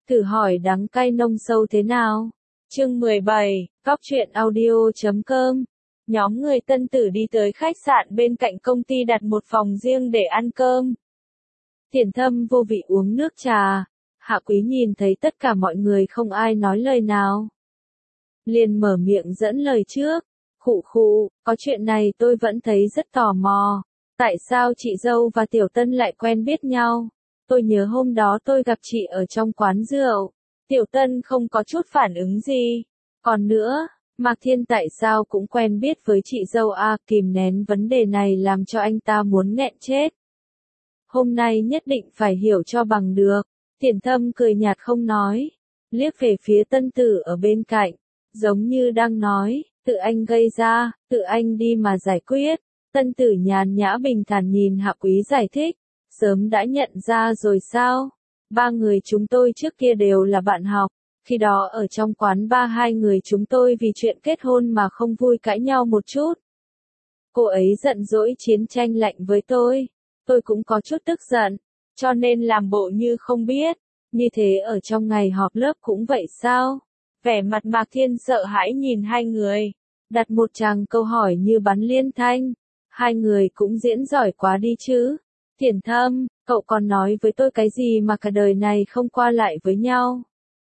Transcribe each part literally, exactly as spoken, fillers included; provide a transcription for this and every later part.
Thử hỏi đắng cay nông sâu thế nào? Chương mười bảy, Cóc truyện audio chấm com. Nhóm người Tân Tử đi tới khách sạn bên cạnh công ty đặt một phòng riêng để ăn cơm. Tiền Thâm vô vị uống nước trà. Hạ Quý nhìn thấy tất cả mọi người không ai nói lời nào, liền mở miệng dẫn lời trước. Khụ khụ, có chuyện này tôi vẫn thấy rất tò mò. Tại sao chị dâu và Tiểu Tân lại quen biết nhau? Tôi nhớ hôm đó tôi gặp chị ở trong quán rượu. Tiểu Tân không có chút phản ứng gì. Còn nữa, Mạc Thiên tại sao cũng quen biết với chị dâu à? Kìm nén vấn đề này làm cho anh ta muốn nghẹn chết. Hôm nay nhất định phải hiểu cho bằng được. Tiền Thâm cười nhạt không nói, liếc về phía Tân Tử ở bên cạnh, giống như đang nói, tự anh gây ra, tự anh đi mà giải quyết. Tân Tử nhàn nhã bình thản nhìn Hạ Quý giải thích, sớm đã nhận ra rồi sao? Ba người chúng tôi trước kia đều là bạn học, khi đó ở trong quán ba hai người chúng tôi vì chuyện kết hôn mà không vui cãi nhau một chút. Cô ấy giận dỗi chiến tranh lạnh với tôi, tôi cũng có chút tức giận, cho nên làm bộ như không biết. Như thế ở trong ngày họp lớp cũng vậy sao? Vẻ mặt Mạc Thiên sợ hãi nhìn hai người, đặt một tràng câu hỏi như bắn liên thanh. Hai người cũng diễn giỏi quá đi chứ. Tiền Thâm, cậu còn nói với tôi cái gì mà cả đời này không qua lại với nhau?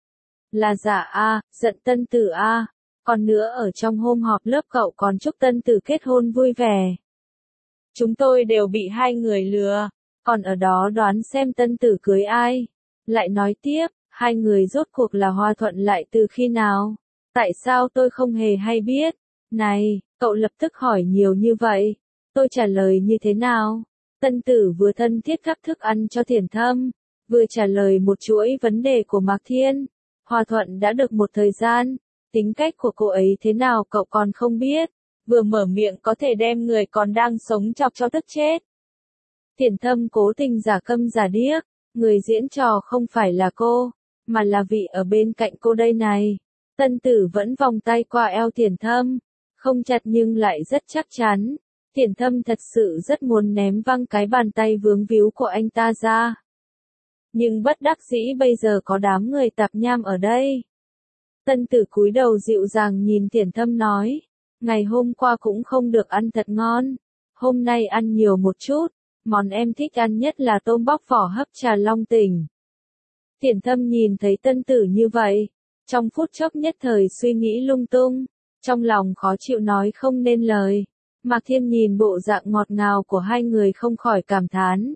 Là giả a, giận Tân Tử a. Còn nữa ở trong hôm họp lớp cậu còn chúc Tân Tử kết hôn vui vẻ. Chúng tôi đều bị hai người lừa, còn ở đó đoán xem Tân Tử cưới ai. Lại nói tiếp, hai người rốt cuộc là hòa thuận lại từ khi nào? Tại sao tôi không hề hay biết? Này, cậu lập tức hỏi nhiều như vậy. Tôi trả lời như thế nào? Tân Tử vừa thân thiết gắp thức ăn cho Tiền Thâm, vừa trả lời một chuỗi vấn đề của Mạc Thiên. Hòa thuận đã được một thời gian, tính cách của cô ấy thế nào cậu còn không biết, vừa mở miệng có thể đem người còn đang sống chọc cho tức chết. Tiền Thâm cố tình giả câm giả điếc, người diễn trò không phải là cô, mà là vị ở bên cạnh cô đây này. Tân Tử vẫn vòng tay qua eo Tiền Thâm, không chặt nhưng lại rất chắc chắn. Tiền Thâm thật sự rất muốn ném văng cái bàn tay vướng víu của anh ta ra. Nhưng bất đắc dĩ bây giờ có đám người tạp nham ở đây. Tân Tử cúi đầu dịu dàng nhìn Tiền Thâm nói, ngày hôm qua cũng không được ăn thật ngon, hôm nay ăn nhiều một chút, món em thích ăn nhất là tôm bóc vỏ hấp trà long tỉnh. Tiền Thâm nhìn thấy Tân Tử như vậy, trong phút chốc nhất thời suy nghĩ lung tung, trong lòng khó chịu nói không nên lời. Mạc Thiên nhìn bộ dạng ngọt ngào của hai người không khỏi cảm thán.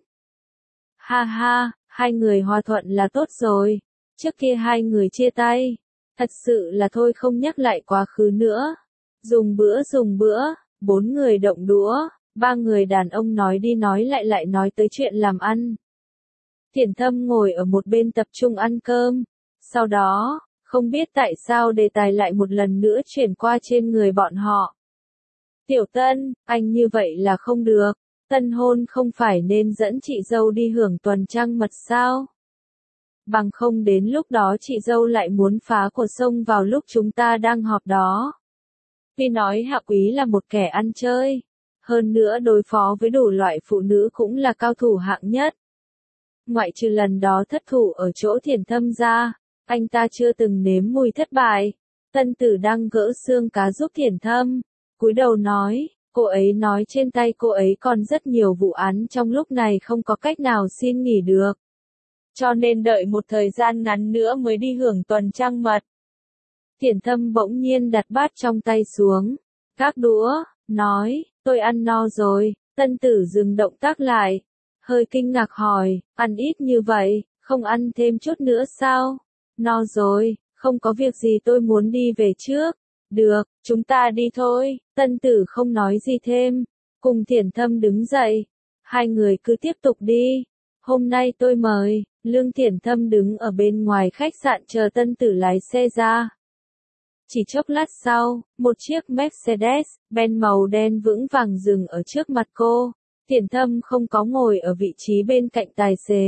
Ha ha, hai người hòa thuận là tốt rồi, trước kia hai người chia tay, thật sự là thôi không nhắc lại quá khứ nữa. Dùng bữa dùng bữa, bốn người động đũa, ba người đàn ông nói đi nói lại lại nói tới chuyện làm ăn. Tiền Thâm ngồi ở một bên tập trung ăn cơm, sau đó, không biết tại sao đề tài lại một lần nữa chuyển qua trên người bọn họ. Tiểu Tân, anh như vậy là không được, tân hôn không phải nên dẫn chị dâu đi hưởng tuần trăng mật sao? Bằng không đến lúc đó chị dâu lại muốn phá cuộc sông vào lúc chúng ta đang họp đó. Tuy nói Hạ Quý là một kẻ ăn chơi, hơn nữa đối phó với đủ loại phụ nữ cũng là cao thủ hạng nhất. Ngoại trừ lần đó thất thủ ở chỗ Tiền Thâm ra, anh ta chưa từng nếm mùi thất bại. Tân Tử đang gỡ xương cá giúp Tiền Thâm, cúi đầu nói, cô ấy nói trên tay cô ấy còn rất nhiều vụ án trong lúc này không có cách nào xin nghỉ được. Cho nên đợi một thời gian ngắn nữa mới đi hưởng tuần trăng mật. Tiền Thâm bỗng nhiên đặt bát trong tay xuống, gác đũa, nói, tôi ăn no rồi. Tân Tử dừng động tác lại, hơi kinh ngạc hỏi, ăn ít như vậy, không ăn thêm chút nữa sao? No rồi, không có việc gì tôi muốn đi về trước. Được, chúng ta đi thôi. Tân Tử không nói gì thêm, cùng Tiền Thâm đứng dậy. Hai người cứ tiếp tục đi. Hôm nay tôi mời. Lương Tiền Thâm đứng ở bên ngoài khách sạn chờ Tân Tử lái xe ra. Chỉ chốc lát sau, một chiếc Mercedes-Benz màu đen vững vàng dừng ở trước mặt cô. Tiền Thâm không có ngồi ở vị trí bên cạnh tài xế,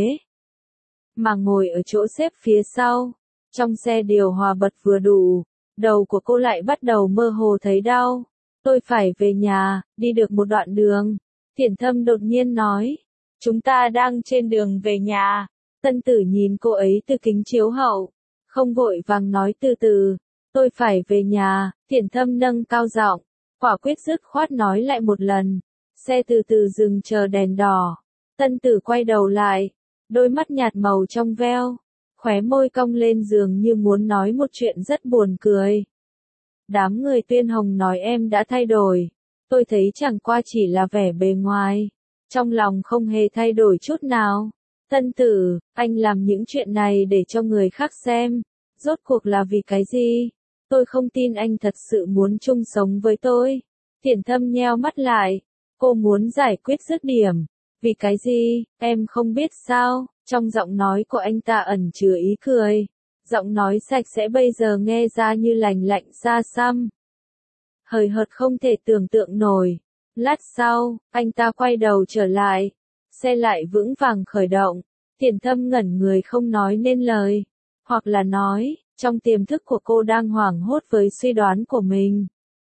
mà ngồi ở chỗ xếp phía sau. Trong xe điều hòa bật vừa đủ, đầu của cô lại bắt đầu mơ hồ thấy đau. Tôi phải về nhà, đi được một đoạn đường. Tiền Thâm đột nhiên nói, chúng ta đang trên đường về nhà. Tân Tử nhìn cô ấy từ kính chiếu hậu, không vội vàng nói từ từ, tôi phải về nhà, Thiển Thâm nâng cao giọng, quả quyết dứt khoát nói lại một lần. Xe từ từ dừng chờ đèn đỏ. Tân Tử quay đầu lại, đôi mắt nhạt màu trong veo, khóe môi cong lên dường như muốn nói một chuyện rất buồn cười. Đám người Tuyên Hồng nói em đã thay đổi, tôi thấy chẳng qua chỉ là vẻ bề ngoài, trong lòng không hề thay đổi chút nào. Tân Tử, anh làm những chuyện này để cho người khác xem, rốt cuộc là vì cái gì? Tôi không tin anh thật sự muốn chung sống với tôi. Thiển Thâm nheo mắt lại, cô muốn giải quyết dứt điểm. Vì cái gì, em không biết sao? Trong giọng nói của anh ta ẩn chứa ý cười. Giọng nói sạch sẽ bây giờ nghe ra như lành lạnh xa xăm. Hời hợt không thể tưởng tượng nổi. Lát sau, anh ta quay đầu trở lại. Xe lại vững vàng khởi động. Thiển Thâm ngẩn người không nói nên lời. Hoặc là nói, trong tiềm thức của cô đang hoảng hốt với suy đoán của mình.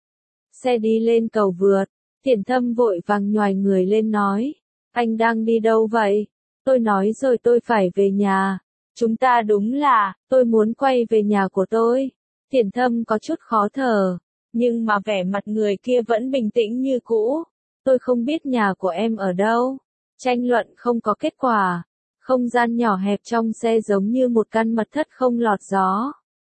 Xe đi lên cầu vượt. Thiển Thâm vội vàng nhoài người lên nói. Anh đang đi đâu vậy? Tôi nói rồi tôi phải về nhà. Chúng ta đúng là, tôi muốn quay về nhà của tôi. Thiển Thâm có chút khó thở. Nhưng mà vẻ mặt người kia vẫn bình tĩnh như cũ. Tôi không biết nhà của em ở đâu. Tranh luận không có kết quả. Không gian nhỏ hẹp trong xe giống như một căn mật thất không lọt gió.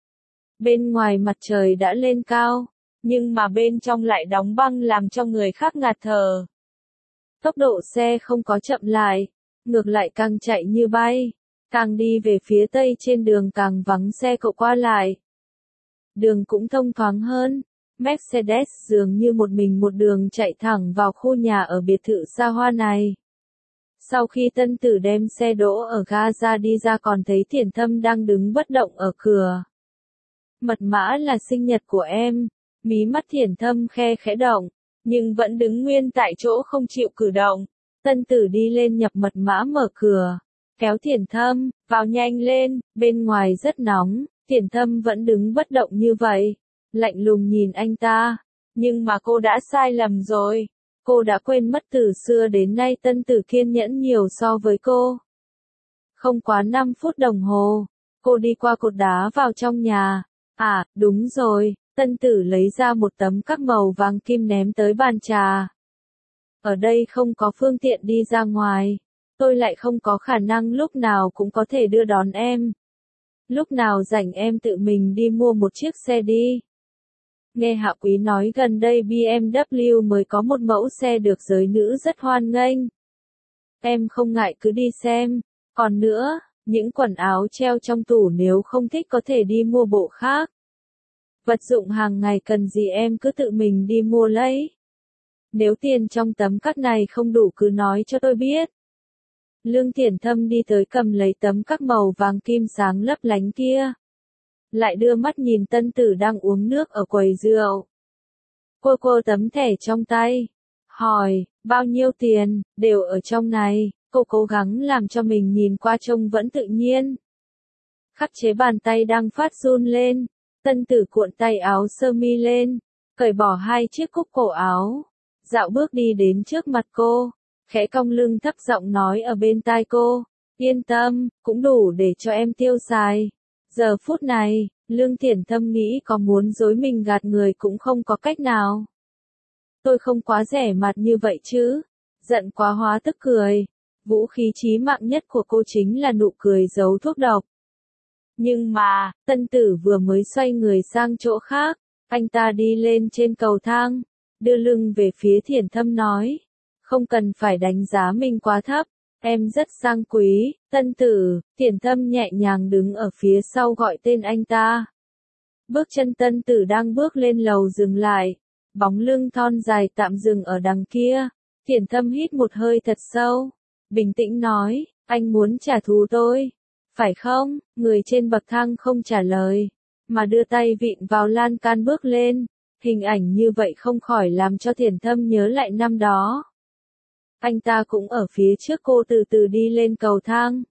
Bên ngoài mặt trời đã lên cao, nhưng mà bên trong lại đóng băng làm cho người khác ngạt thở. Tốc độ xe không có chậm lại, ngược lại càng chạy như bay, càng đi về phía tây trên đường càng vắng xe cộ qua lại. Đường cũng thông thoáng hơn, Mercedes dường như một mình một đường chạy thẳng vào khu nhà ở biệt thự xa hoa này. Sau khi Tân Tử đem xe đỗ ở ga ra đi ra còn thấy Thiển Thâm đang đứng bất động ở cửa. Mật mã là sinh nhật của em, mí mắt Thiển Thâm khe khẽ động, nhưng vẫn đứng nguyên tại chỗ không chịu cử động. Tân Tử đi lên nhập mật mã mở cửa, kéo Thiển Thâm, vào nhanh lên, bên ngoài rất nóng, Thiển Thâm vẫn đứng bất động như vậy, lạnh lùng nhìn anh ta, nhưng mà cô đã sai lầm rồi. Cô đã quên mất từ xưa đến nay Tân Tử kiên nhẫn nhiều so với cô. Không quá năm phút đồng hồ, cô đi qua cột đá vào trong nhà. À, đúng rồi, Tân Tử lấy ra một tấm các màu vàng kim ném tới bàn trà. Ở đây không có phương tiện đi ra ngoài. Tôi lại không có khả năng lúc nào cũng có thể đưa đón em. Lúc nào rảnh em tự mình đi mua một chiếc xe đi. Nghe Hạ Quý nói gần đây bê em vê mới có một mẫu xe được giới nữ rất hoan nghênh. Em không ngại cứ đi xem. Còn nữa, những quần áo treo trong tủ nếu không thích có thể đi mua bộ khác. Vật dụng hàng ngày cần gì em cứ tự mình đi mua lấy. Nếu tiền trong tấm cắt này không đủ cứ nói cho tôi biết. Lương Thiển Thâm đi tới cầm lấy tấm các màu vàng kim sáng lấp lánh kia. Lại đưa mắt nhìn Tân Tử đang uống nước ở quầy rượu. Cô cô tấm thẻ trong tay. Hỏi, bao nhiêu tiền, đều ở trong này. Cô cố gắng làm cho mình nhìn qua trông vẫn tự nhiên. Khắc chế bàn tay đang phát run lên. Tân Tử cuộn tay áo sơ mi lên. Cởi bỏ hai chiếc cúc cổ áo. Dạo bước đi đến trước mặt cô. Khẽ cong lưng thấp giọng nói ở bên tai cô. Yên tâm, cũng đủ để cho em tiêu xài. Giờ phút này, Lương Thiển Thâm nghĩ có muốn dối mình gạt người cũng không có cách nào. Tôi không quá rẻ mặt như vậy chứ. Giận quá hóa tức cười. Vũ khí chí mạng nhất của cô chính là nụ cười giấu thuốc độc. Nhưng mà, Tân Tử vừa mới xoay người sang chỗ khác, anh ta đi lên trên cầu thang, đưa lưng về phía Thiển Thâm nói. Không cần phải đánh giá mình quá thấp. Em rất sang quý, Tân Tử. Thiển Thâm nhẹ nhàng đứng ở phía sau gọi tên anh ta. Bước chân Tân Tử đang bước lên lầu dừng lại. Bóng lưng thon dài tạm dừng ở đằng kia. Thiển Thâm hít một hơi thật sâu. Bình tĩnh nói, anh muốn trả thù tôi. Phải không? Người trên bậc thang không trả lời. Mà đưa tay vịn vào lan can bước lên. Hình ảnh như vậy không khỏi làm cho Thiển Thâm nhớ lại năm đó. Anh ta cũng ở phía trước cô từ từ đi lên cầu thang.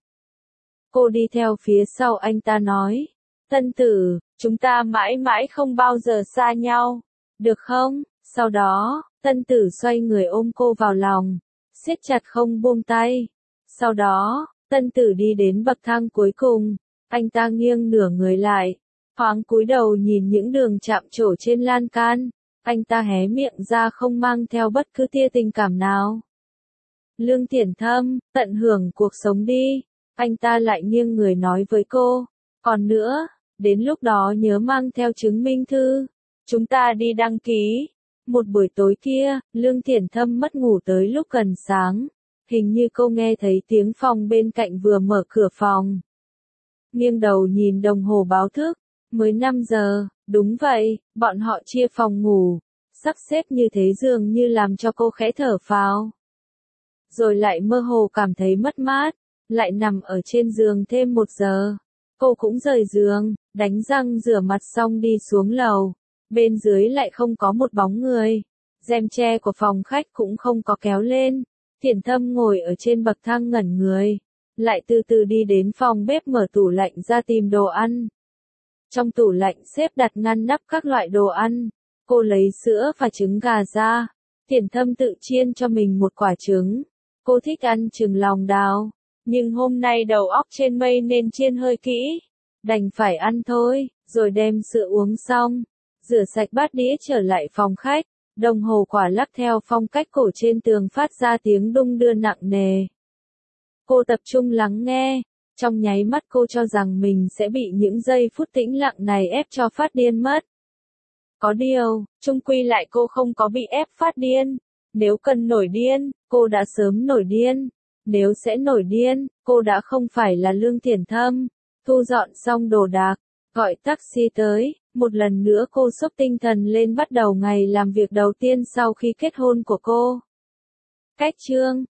Cô đi theo phía sau anh ta nói. Tân Tử, chúng ta mãi mãi không bao giờ xa nhau. Được không? Sau đó, Tân Tử xoay người ôm cô vào lòng. Siết chặt không buông tay. Sau đó, Tân tử đi đến bậc thang cuối cùng, anh ta nghiêng nửa người lại, thoáng cúi đầu nhìn những đường chạm trổ trên lan can, anh ta hé miệng ra không mang theo bất cứ tia tình cảm nào. Lương Thiển Thâm, tận hưởng cuộc sống đi, anh ta lại nghiêng người nói với cô, còn nữa, đến lúc đó nhớ mang theo chứng minh thư, chúng ta đi đăng ký. Một buổi tối kia, Lương Thiển Thâm mất ngủ tới lúc gần sáng, hình như cô nghe thấy tiếng phòng bên cạnh vừa mở cửa phòng. Nghiêng đầu nhìn đồng hồ báo thức, mới năm giờ, đúng vậy, bọn họ chia phòng ngủ, sắp xếp như thế dường như làm cho cô khẽ thở phào. Rồi lại mơ hồ cảm thấy mất mát, lại nằm ở trên giường thêm một giờ. Cô cũng rời giường, đánh răng rửa mặt xong đi xuống lầu. Bên dưới lại không có một bóng người. Rèm tre của phòng khách cũng không có kéo lên. Thiển Thâm ngồi ở trên bậc thang ngẩn người. Lại từ từ đi đến phòng bếp mở tủ lạnh ra tìm đồ ăn. Trong tủ lạnh xếp đặt ngăn nắp các loại đồ ăn. Cô lấy sữa và trứng gà ra. Thiển Thâm tự chiên cho mình một quả trứng. Cô thích ăn trứng lòng đào. Nhưng hôm nay đầu óc trên mây nên chiên hơi kỹ. Đành phải ăn thôi, rồi đem sữa uống xong. Rửa sạch bát đĩa trở lại phòng khách. Đồng hồ quả lắc theo phong cách cổ trên tường phát ra tiếng đung đưa nặng nề. Cô tập trung lắng nghe. Trong nháy mắt cô cho rằng mình sẽ bị những giây phút tĩnh lặng này ép cho phát điên mất. Có điều, chung quy lại cô không có bị ép phát điên. Nếu cần nổi điên, cô đã sớm nổi điên. Nếu sẽ nổi điên, cô đã không phải là Lương Thiển Thâm. Thu dọn xong đồ đạc, gọi taxi tới, một lần nữa cô xốc tinh thần lên bắt đầu ngày làm việc đầu tiên sau khi kết hôn của cô. Cách chương